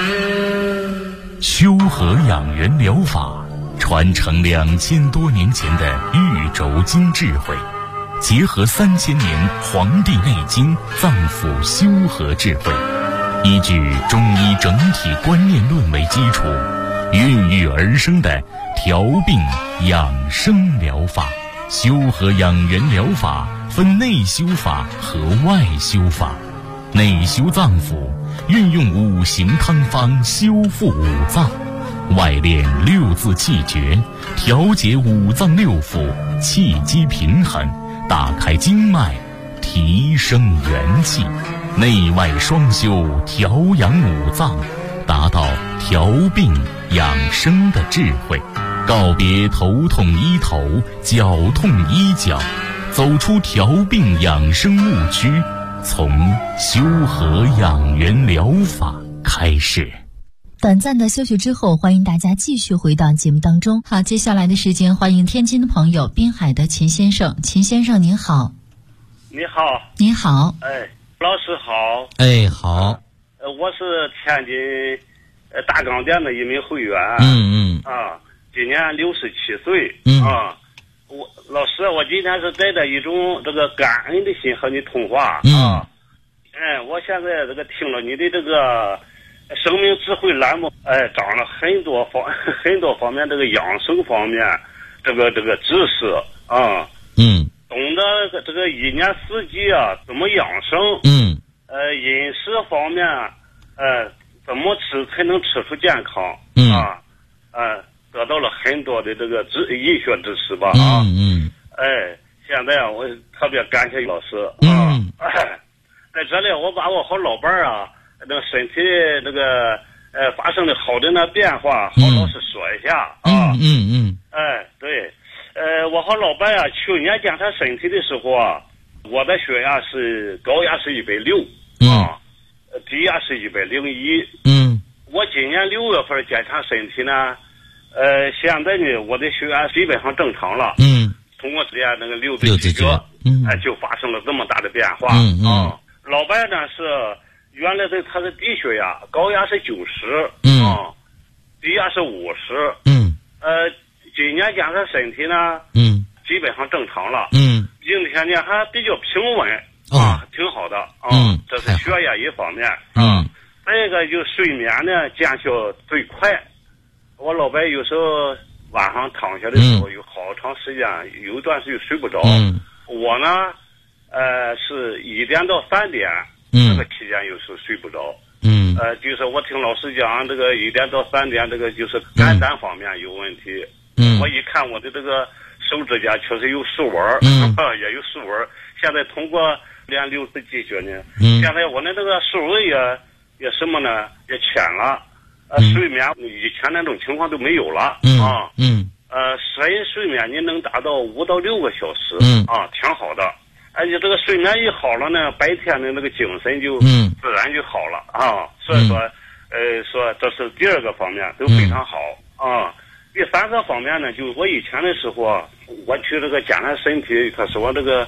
修和养元疗法传承2000多年前的玉轴经智慧，结合3000年《黄帝内经》脏腑修和智慧，依据中医整体观念论为基础，孕育而生的调病养生疗法。修和养元疗法分内修法和外修法。内修脏腑，运用五行汤方修复五脏；外练6字气诀，调节五脏六腑，气机平衡，打开经脉，提升元气。内外双修，调养五脏，达到调病养生的智慧。告别头痛医头，脚痛医脚，走出调病养生误区，从修和养元疗法开始。 短暂的休息之后，欢迎大家继续回到节目当中。好，接下来的时间，欢迎天津的朋友滨海的秦先生。秦先生您好。 你好。 你好。 哎，老师好。 哎，好。 我是天津大钢店的一名会员。今年67岁。老师，我今天是带着一种这个感恩的心和你通话。我现在这个听了你的这个生命智慧栏目，长了很多方面这个养生方面这个知识啊。懂得这个一年四季啊怎么养生。饮食方面怎么吃才能吃出健康。得到了很多的这个医学知识吧。现在我特别感谢老师。在这里我把我和老伴儿那个身体那个发生的好的那变化和老师说一下。对，我和老伴去年检查身体的时候我的血压是高压是160。低压是101。我今年6月份检查身体呢，现在呢我的血压基本上正常了。通过练那个6字气诀，就发生了这么大的变化。老伴呢是原来他的低血压，高压是90。低压是50。今年检查身体呢，基本上正常了。今天呢还比较平稳。挺好的。这是血压一方面。再一个就睡眠呢见效最快。我老伴有时候晚上躺下的时候有好长时间，有一段时间睡不着。我呢是1点到3点这个期间有时候睡不着。就是我听老师讲这个1点到3点这个就是肝胆方面有问题。我一看我的这个手指甲确实有竖纹。也有竖纹。现在通过练6字气诀呢，现在我的这个竖纹也什么呢也浅了。睡眠以前那种情况都没有了。深睡眠你能达到5到6个小时。挺好的。而且这个睡眠一好了呢，白天的那个精神就自然就好了。所以说说这是第2个方面都非常好。第3个方面呢，就我以前的时候我去这个检查身体，可是我这个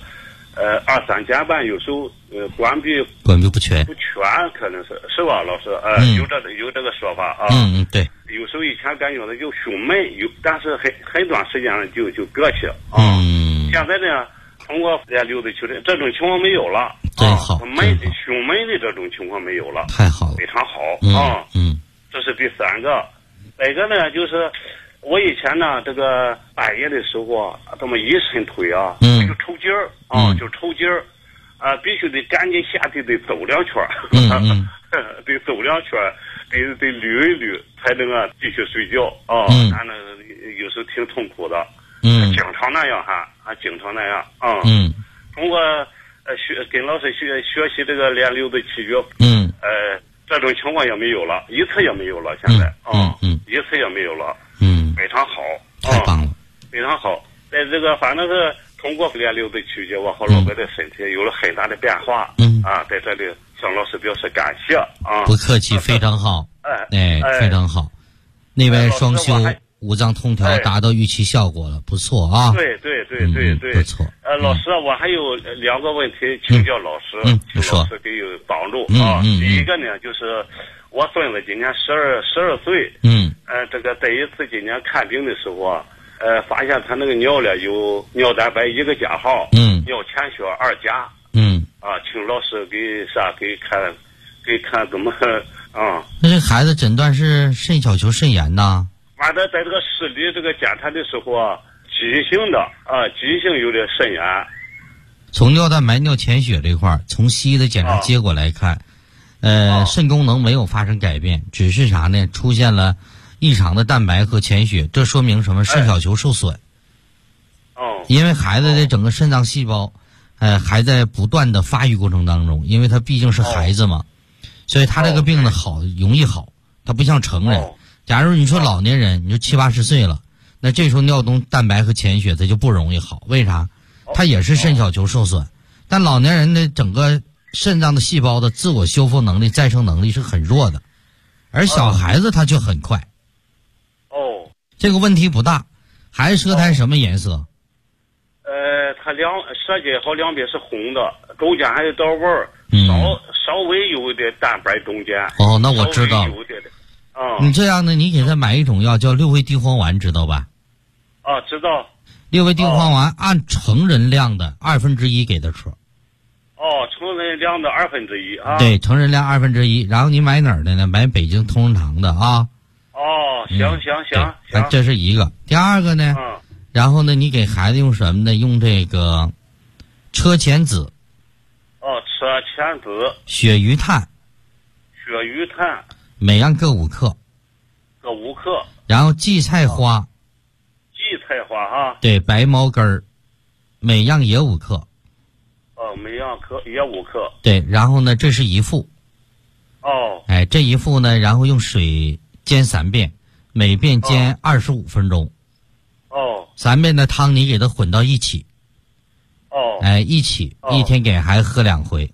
2、3天半有时候关闭不全，可能是吧，老师？有这个说法啊。 对。 有时候以前感觉的就胸闷，但是很短时间就搁起。现在呢，通过练6字气诀，这种情况没有了。 真好。 胸闷的这种情况没有了。 太好了。 非常好。这是第3个。再一个呢，就是我以前呢，这个半夜的时候这么一伸腿就抽筋儿。就抽筋儿。必须得赶紧下地得走2圈。得走2圈，得捋一捋才能继续睡觉。反正有时候挺痛苦的。经常那样经常那样。通过跟老师学习这个练6字气诀。这种情况也没有了，一次也没有了。现在一次也没有了。非常好。 太棒了。 非常好。在这个反正是通过练6字气诀，我和老伴的身体有了很大的变化。在这里向老师表示感谢。 不客气，非常好。非常好。内外双修， 五脏通调达到预期效果了，不错啊。 对， 不错。 老师，我还有2个问题请教老师，请老师给有帮助啊。第一个呢，就是我孙子今年12岁，这个第一次今年看病的时候啊，发现他那个尿里有尿蛋白1个加号，尿潜血2加，请老师给看怎么啊？ 那这孩子诊断是肾小球肾炎呐？ 完了，在这个视力这个检查的时候啊，急性有点肾炎。 从尿蛋白、尿潜血这块儿，从西医的检查结果来看，肾功能没有发生改变，只是啥呢？出现了异常的蛋白和潜血，这说明什么？肾小球受损。因为孩子的整个肾脏细胞，还在不断的发育过程当中，因为他毕竟是孩子嘛，所以他这个病呢容易好，他不像成人。假如你说老年人，你说70、80岁了，那这时候尿蛋白和潜血它就不容易好，为啥？他也是肾小球受损，但老年人的整个肾脏的细胞的自我修复能力、再生能力是很弱的，而小孩子他就很快。这个问题不大。孩子舌苔什么颜色？ 他舌尖和两边是红的，中间还有道味儿，稍微有一点蛋白中间。 那我知道。你这样呢，你给他买一种药叫6味地黄丸，知道吧？ 知道。 6味地黄丸按成人量的1/2给他吃。 成人量的1/2啊。 对，成人量1/2。然后你买哪儿的呢？买北京同仁堂的啊。 行。 这是一个。第二个呢？然后呢，你给孩子用什么呢？用这个车前子。 车前子。 鳕鱼炭。每样各5克。然后荠菜花。对，白茅根儿，每样也5克。 每样也5克。 对，然后呢，这是一副。这一副呢，然后用水煎3遍，每遍煎25分钟。3遍的汤你给它混到一起。一起，一天给孩子喝2回。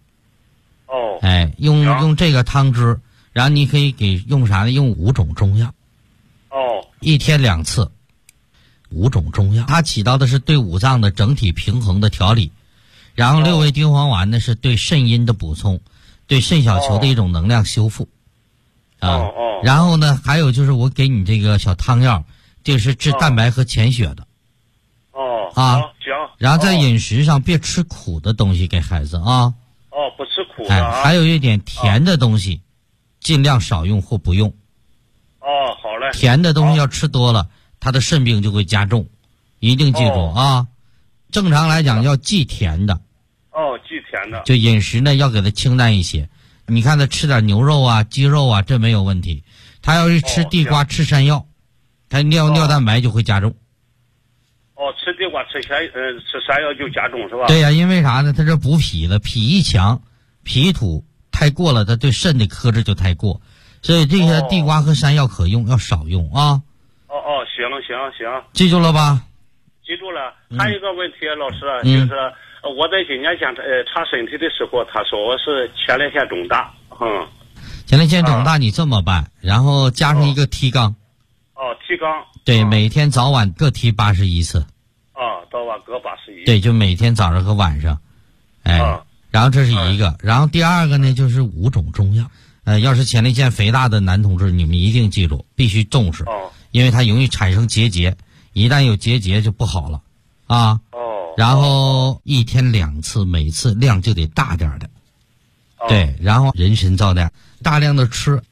用这个汤汁，然后你可以用啥呢？用5种中药。一天2次。5种中药，它起到的是对五脏的整体平衡的调理。然后6味地黄丸呢，是对肾阴的补充，对肾小球的一种能量修复。然后呢，还有就是我给你这个小汤药，这是治蛋白和潜血的。 行。 然后在饮食上别吃苦的东西给孩子啊。 不吃苦的。 还有一点甜的东西，尽量少用或不用。 好嘞。 甜的东西要吃多了，他的肾病就会加重，一定记住啊。正常来讲要忌甜的。 忌甜的。 就饮食呢要给他清淡一些。你看他吃点牛肉啊、鸡肉啊，这没有问题。他要是吃地瓜、吃山药，他尿蛋白就会加重。 吃地瓜、吃山药就加重是吧？ 对呀，因为啥呢？他这补脾的，脾一强，脾土太过了，他对肾的克制就太过，所以这个地瓜和山药可用，要少用啊。 行。 记住了吧？ 记住了。还有一个问题，老师，就是我在今年查身体的时候，他说我是前列腺肿大。 前列腺肿大你这么办，然后加上一个提肛。 提肛。 对，每天早晚各提81次。 早晚各81。 对，就每天早上和晚上。然后这是一个，然后第二个呢就是5种中药。要是前列腺肥大的男同志，你们一定记住，必须重视。因为它容易产生结节，一旦有结节就不好了啊。然后一天2次，每次量就得大点的。对，然后人参皂苷，大量的吃。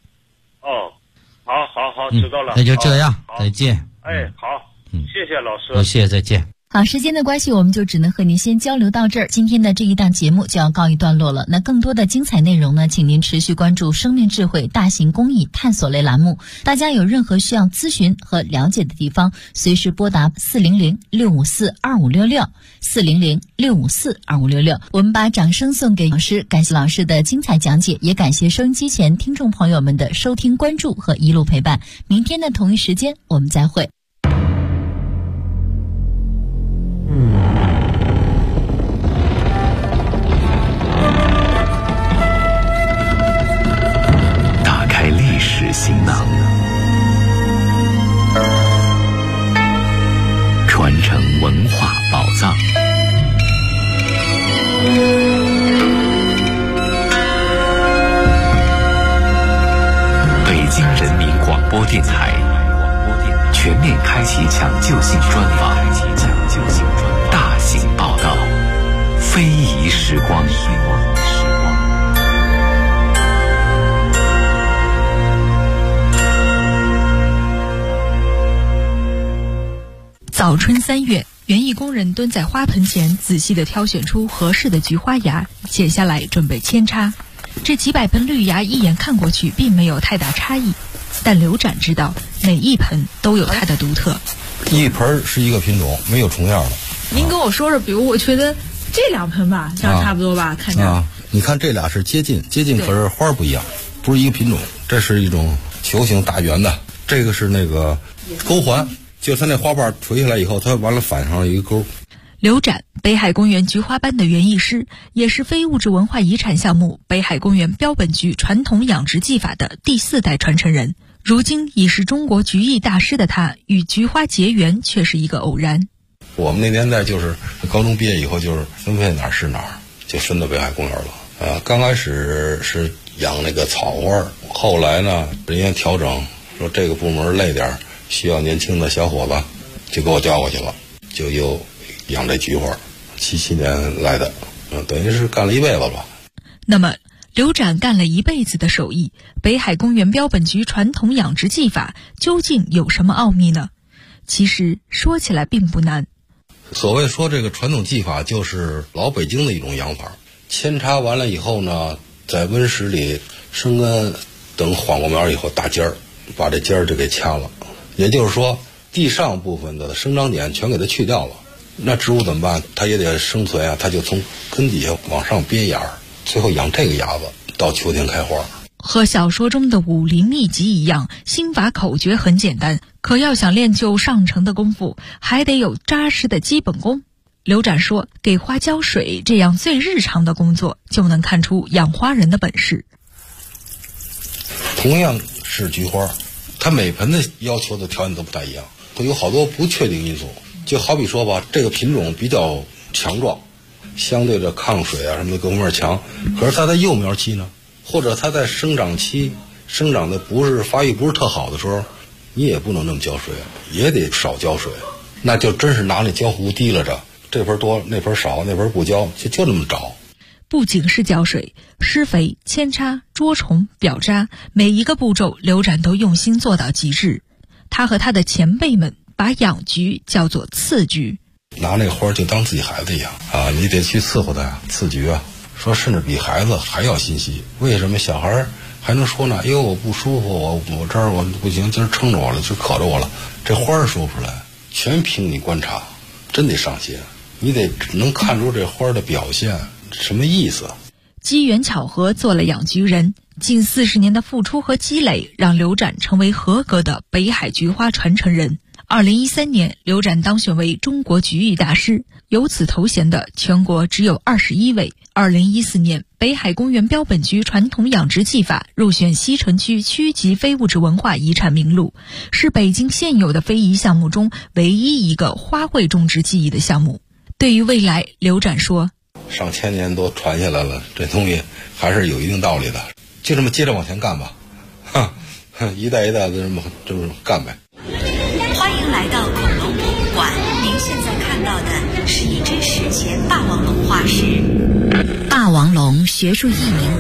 好，知道了。 那就这样，再见。 好，谢谢老师。 谢谢，再见。 好，时间的关系，我们就只能和您先交流到这儿。今天的这一档节目就要告一段落了。那更多的精彩内容呢，请您持续关注生命智慧大型公益探索类栏目。大家有任何需要咨询和了解的地方，随时拨打400-654-2566，400-654-2566。我们把掌声送给老师，感谢老师的精彩讲解，也感谢收音机前听众朋友们的收听、关注和一路陪伴。明天的同一时间，我们再会。 打开历史行囊， 电台全面开启抢救性专访，大型报道，非遗时光。 早春3月，园艺工人蹲在花盆前，仔细地挑选出合适的菊花芽，剪下来准备扦插。这几百盆绿芽一眼看过去并没有太大差异，但刘展知道每一盆都有它的独特。 一盆是一个品种，没有重样的。 您跟我说说，比如我觉得这2盆吧，这样差不多吧，看着。 你看这俩是接近，可是花不一样，不是一个品种。这是一种球形大圆的，这个是那个钩环。就它那花瓣垂下来以后，它完了反上了一个钩。 刘展，北海公园菊花班的园艺师，也是非物质文化遗产项目北海公园标本菊传统养殖技法的第4代传承人。如今已是中国菊艺大师的他，与菊花结缘却是一个偶然。 我们那年代就是高中毕业以后，就是分配哪儿是哪儿，就分到北海公园了。刚开始是养那个草花，后来呢，人家调整说这个部门累点，需要年轻的小伙子，就给我调过去了，就又养这菊花。77年来的，等于是干了一辈子吧。 那么刘展干了一辈子的手艺，北海公园标本菊传统养殖技法究竟有什么奥秘呢？其实说起来并不难。 所谓说这个传统技法，就是老北京的一种养法。扦插完了以后呢，在温室里生根，等缓过苗以后打尖儿，把这尖儿就给掐了。也就是说，地上部分的生长点全给它去掉了。那植物怎么办？它也得生存啊，它就从根底下往上憋芽，最后养这个芽子，到秋天开花。 和小说中的武林秘籍一样，心法口诀很简单，可要想练就上乘的功夫，还得有扎实的基本功。刘展说，给花浇水这样最日常的工作，就能看出养花人的本事。 同样是菊花，它每盆的要求的条件都不太一样，会有好多不确定因素。就好比说吧，这个品种比较强壮，相对的抗水啊什么的各方面强，可是它在幼苗期呢，或者它在生长期生长的发育不是特好的时候，你也不能那么浇水，也得少浇水，那就真是拿那浇壶提了着，这盆多那盆少，那盆不浇，就那么着。 不仅是浇水，施肥、扦插、捉虫、表扎，每一个步骤刘展都用心做到极致。他和他的前辈们把养菊叫做刺菊， 拿那花就当自己孩子一样啊，你得去伺候它呀，刺菊啊，说甚至比孩子还要心细。为什么小孩还能说呢？因为我不舒服，我这儿我不行，今儿撑着我了，就渴着我了。这花说不出来，全凭你观察，真得上心，你得能看出这花的表现什么意思。 机缘巧合做了养菊人，近40年的付出和积累，让刘展成为合格的北海菊花传承人。2013年，刘展当选为中国菊艺大师，有此头衔的全国只有21位。2014年，北海公园标本菊传统养殖技法入选西城区区级非物质文化遗产名录，是北京现有的非遗项目中唯一一个花卉种植技艺的项目。对于未来，刘展说， 上千年都传下来了，这东西还是有一定道理的，就这么接着往前干吧，一代一代的这么干呗。 欢迎来到恐龙博物馆，您现在看到的是一只史前霸王龙化石。霸王龙学术译名